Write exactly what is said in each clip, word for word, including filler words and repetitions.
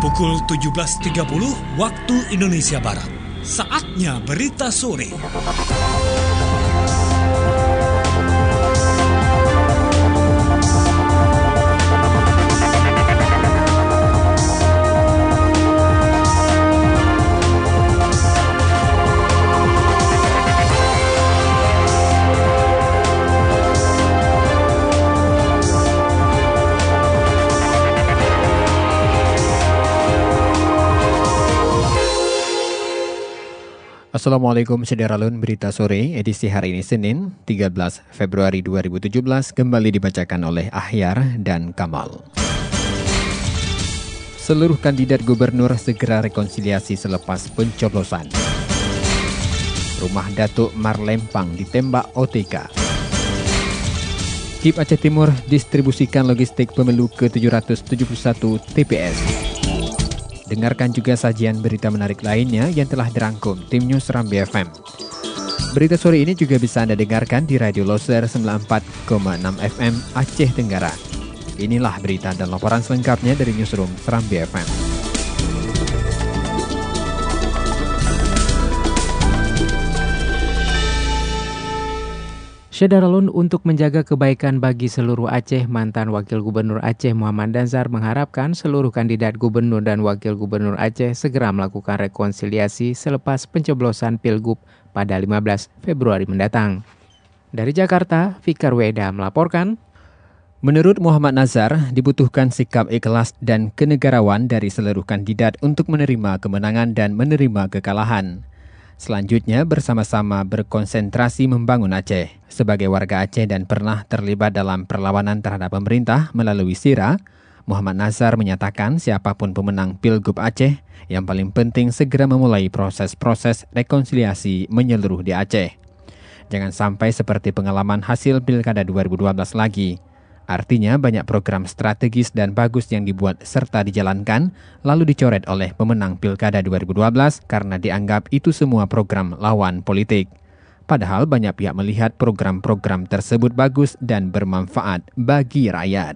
Pukul tujuh belas tiga puluh waktu Indonesia Barat. Saatnya berita sore. Assalamualaikum Sederalun, berita sore edisi hari ini Senin tiga belas Februari dua ribu tujuh belas kembali dibacakan oleh Ahyar dan Kamal. Seluruh kandidat gubernur segera rekonsiliasi selepas pencoblosan. Rumah Datuk Marlempang ditembak O T K. K I P Aceh Timur distribusikan logistik pemilu ke tujuh ratus tujuh puluh satu T P S. Dengarkan juga sajian berita menarik lainnya yang telah dirangkum tim News Serambi F M. Berita sore ini juga bisa Anda dengarkan di Radio Loser sembilan puluh empat koma enam F M Aceh Tenggara. Inilah berita dan laporan selengkapnya dari Newsroom Serambi F M. Syedaralun, untuk menjaga kebaikan bagi seluruh Aceh, mantan Wakil Gubernur Aceh Muhammad Nazar mengharapkan seluruh kandidat gubernur dan wakil gubernur Aceh segera melakukan rekonsiliasi selepas pencoblosan Pilgub pada lima belas Februari mendatang. Dari Jakarta, Fikar Weda melaporkan. Menurut Muhammad Nazar, dibutuhkan sikap ikhlas dan kenegarawan dari seluruh kandidat untuk menerima kemenangan dan menerima kekalahan. Selanjutnya, bersama-sama berkonsentrasi membangun Aceh. Sebagai warga Aceh dan pernah terlibat dalam perlawanan terhadap pemerintah melalui S I R A, Muhammad Nazar menyatakan siapapun pemenang Pilgub Aceh, yang paling penting segera memulai proses-proses rekonsiliasi menyeluruh di Aceh. Jangan sampai seperti pengalaman hasil Pilkada dua ribu dua belas lagi. Artinya banyak program strategis dan bagus yang dibuat serta dijalankan, lalu dicoret oleh pemenang Pilkada dua ribu dua belas karena dianggap itu semua program lawan politik. Padahal banyak pihak melihat program-program tersebut bagus dan bermanfaat bagi rakyat.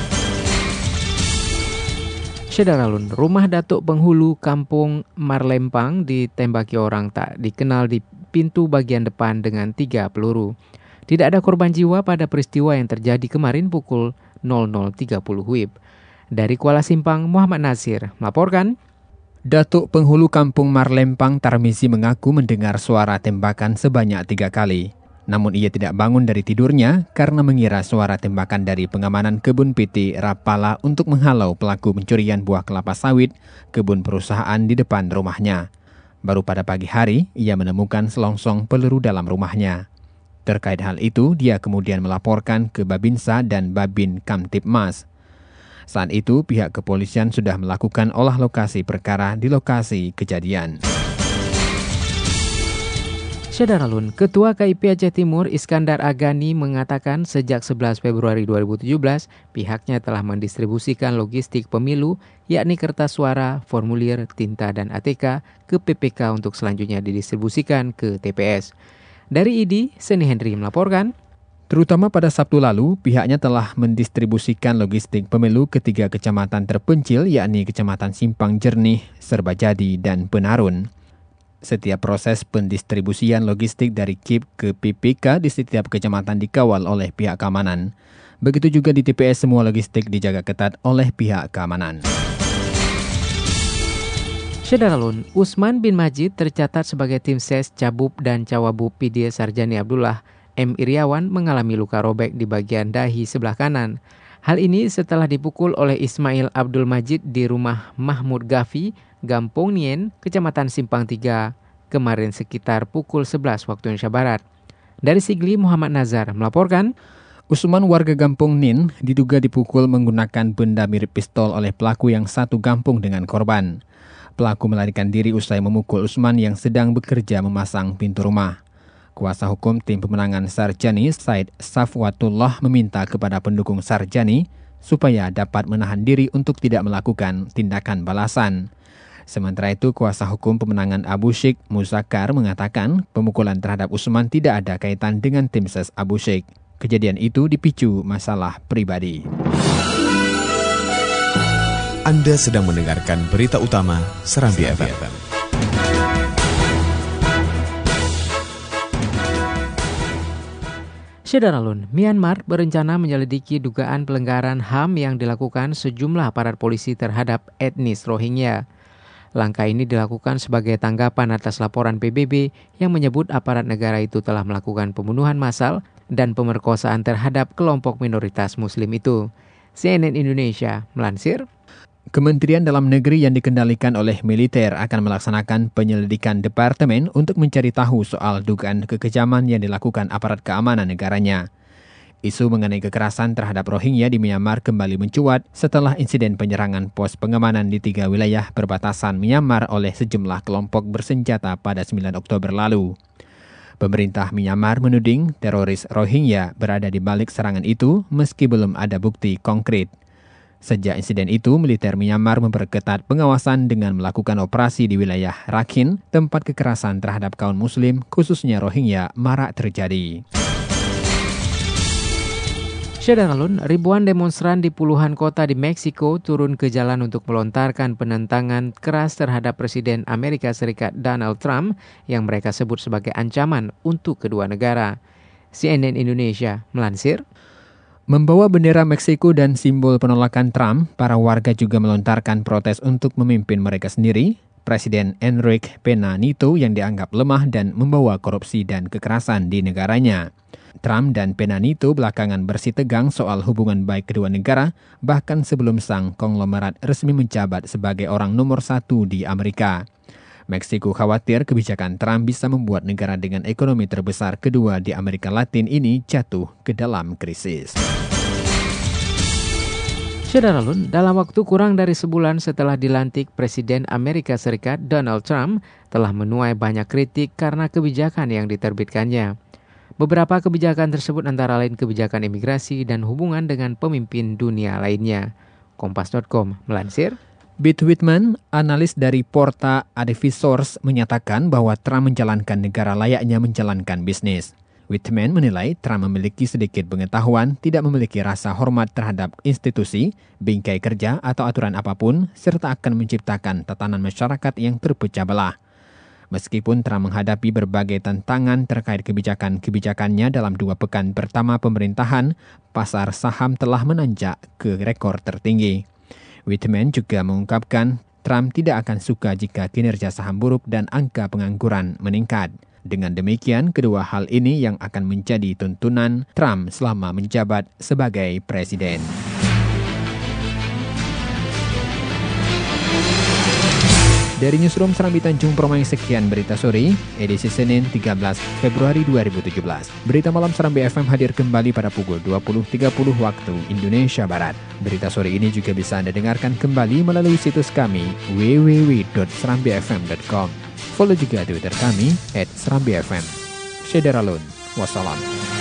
Syedaralun, rumah Datuk Penghulu Kampung Marlempang ditembaki orang tak dikenal di pintu bagian depan dengan tiga peluru. Tidak ada korban jiwa pada peristiwa yang terjadi kemarin pukul nol nol tiga puluh W I B. Dari Kuala Simpang, Muhammad Nasir melaporkan. Datuk Penghulu Kampung Marlempang Tarmizi mengaku mendengar suara tembakan sebanyak tiga kali. Namun ia tidak bangun dari tidurnya karena mengira suara tembakan dari pengamanan kebun P T Rapala untuk menghalau pelaku pencurian buah kelapa sawit kebun perusahaan di depan rumahnya. Baru pada pagi hari, ia menemukan selongsong peluru dalam rumahnya. Terkait hal itu, dia kemudian melaporkan ke Babinsa dan Babin Kamtipmas. Saat itu, pihak kepolisian sudah melakukan olah lokasi perkara di lokasi kejadian. Syedaralun, Ketua K I P Aceh Timur Iskandar Agani mengatakan sejak sebelas Februari dua ribu tujuh belas, pihaknya telah mendistribusikan logistik pemilu, yakni kertas suara, formulir, tinta, dan A T K ke P P K untuk selanjutnya didistribusikan ke T P S. Dari I D I, Seni Henry melaporkan. Terutama pada Sabtu lalu, pihaknya telah mendistribusikan logistik pemilu ke tiga kecamatan terpencil, yakni Kecamatan Simpang Jernih, Serbajadi, dan Penarun. Setiap proses pendistribusian logistik dari K I P ke P P K di setiap kecamatan dikawal oleh pihak keamanan. Begitu juga di T P S, semua logistik dijaga ketat oleh pihak keamanan. Syedaralun, Usman bin Majid tercatat sebagai tim ses Cabub dan Cawabub P D Sarjani Abdullah M. Iriawan mengalami luka robek di bagian dahi sebelah kanan. Hal ini setelah dipukul oleh Ismail Abdul Majid di rumah Mahmud Gafi, Gampong Nien, Kecamatan Simpang tiga, kemarin sekitar pukul sebelas waktu Indonesia Barat. Dari Sigli, Muhammad Nazar melaporkan. Usman warga Gampong Nin diduga dipukul menggunakan benda mirip pistol oleh pelaku yang satu kampung dengan korban. Pelaku melarikan diri usai memukul Usman yang sedang bekerja memasang pintu rumah. Kuasa hukum tim pemenangan Sarjani, Said Safwatullah, meminta kepada pendukung Sarjani supaya dapat menahan diri untuk tidak melakukan tindakan balasan. Sementara itu, kuasa hukum pemenangan Abu Syik Muzakar mengatakan pemukulan terhadap Usman tidak ada kaitan dengan tim ses Abu Syik. Kejadian itu dipicu masalah pribadi. Anda sedang mendengarkan berita utama Serambi F M. Syederalun, Myanmar berencana menyelidiki dugaan pelanggaran H A M yang dilakukan sejumlah aparat polisi terhadap etnis Rohingya. Langkah ini dilakukan sebagai tanggapan atas laporan P B B yang menyebut aparat negara itu telah melakukan pembunuhan massal dan pemerkosaan terhadap kelompok minoritas Muslim itu. C N N Indonesia melansir, Kementerian Dalam Negeri yang dikendalikan oleh militer akan melaksanakan penyelidikan departemen untuk mencari tahu soal dugaan kekejaman yang dilakukan aparat keamanan negaranya. Isu mengenai kekerasan terhadap Rohingya di Myanmar kembali mencuat setelah insiden penyerangan pos pengamanan di tiga wilayah perbatasan Myanmar oleh sejumlah kelompok bersenjata pada sembilan Oktober lalu. Pemerintah Myanmar menuding teroris Rohingya berada di balik serangan itu meski belum ada bukti konkret. Sejak insiden itu, militer Myanmar memperketat pengawasan dengan melakukan operasi di wilayah Rakhine, tempat kekerasan terhadap kaum Muslim, khususnya Rohingya, marak terjadi. Syederalun, ribuan demonstran di puluhan kota di Meksiko turun ke jalan untuk melontarkan penentangan keras terhadap Presiden Amerika Serikat Donald Trump yang mereka sebut sebagai ancaman untuk kedua negara. C N N Indonesia melansir, membawa bendera Meksiko dan simbol penolakan Trump, para warga juga melontarkan protes untuk memimpin mereka sendiri, Presiden Enrique Pena Nieto yang dianggap lemah dan membawa korupsi dan kekerasan di negaranya. Trump dan Pena Nieto belakangan bersitegang soal hubungan baik kedua negara, bahkan sebelum sang konglomerat resmi menjabat sebagai orang nomor satu di Amerika. Meksiko khawatir kebijakan Trump bisa membuat negara dengan ekonomi terbesar kedua di Amerika Latin ini jatuh ke dalam krisis. Syederalun, dalam waktu kurang dari sebulan setelah dilantik, Presiden Amerika Serikat Donald Trump telah menuai banyak kritik karena kebijakan yang diterbitkannya. Beberapa kebijakan tersebut antara lain kebijakan imigrasi dan hubungan dengan pemimpin dunia lainnya. Kompas dot com melansir, Bill Whitman, analis dari Porta Advisors, menyatakan bahwa Trump menjalankan negara layaknya menjalankan bisnis. Whitman menilai Trump memiliki sedikit pengetahuan, tidak memiliki rasa hormat terhadap institusi, bingkai kerja atau aturan apapun, serta akan menciptakan tatanan masyarakat yang terpecah belah. Meskipun Trump menghadapi berbagai tantangan terkait kebijakan-kebijakannya dalam dua pekan pertama pemerintahan, pasar saham telah menanjak ke rekor tertinggi. Whitman juga mengungkapkan Trump tidak akan suka jika kinerja saham buruk dan angka pengangguran meningkat. Dengan demikian, kedua hal ini yang akan menjadi tuntunan Trump selama menjabat sebagai presiden. Dari Newsroom Serambi Tanjung Permai, sekian berita sore, edisi Senin tiga belas Februari dua ribu tujuh belas. Berita malam Serambi F M hadir kembali pada pukul dua puluh tiga puluh waktu Indonesia Barat. Berita sore ini juga bisa Anda dengarkan kembali melalui situs kami w w w dot serambi f m dot com. Follow juga Twitter kami at serambi f m. Syederalun, wassalam.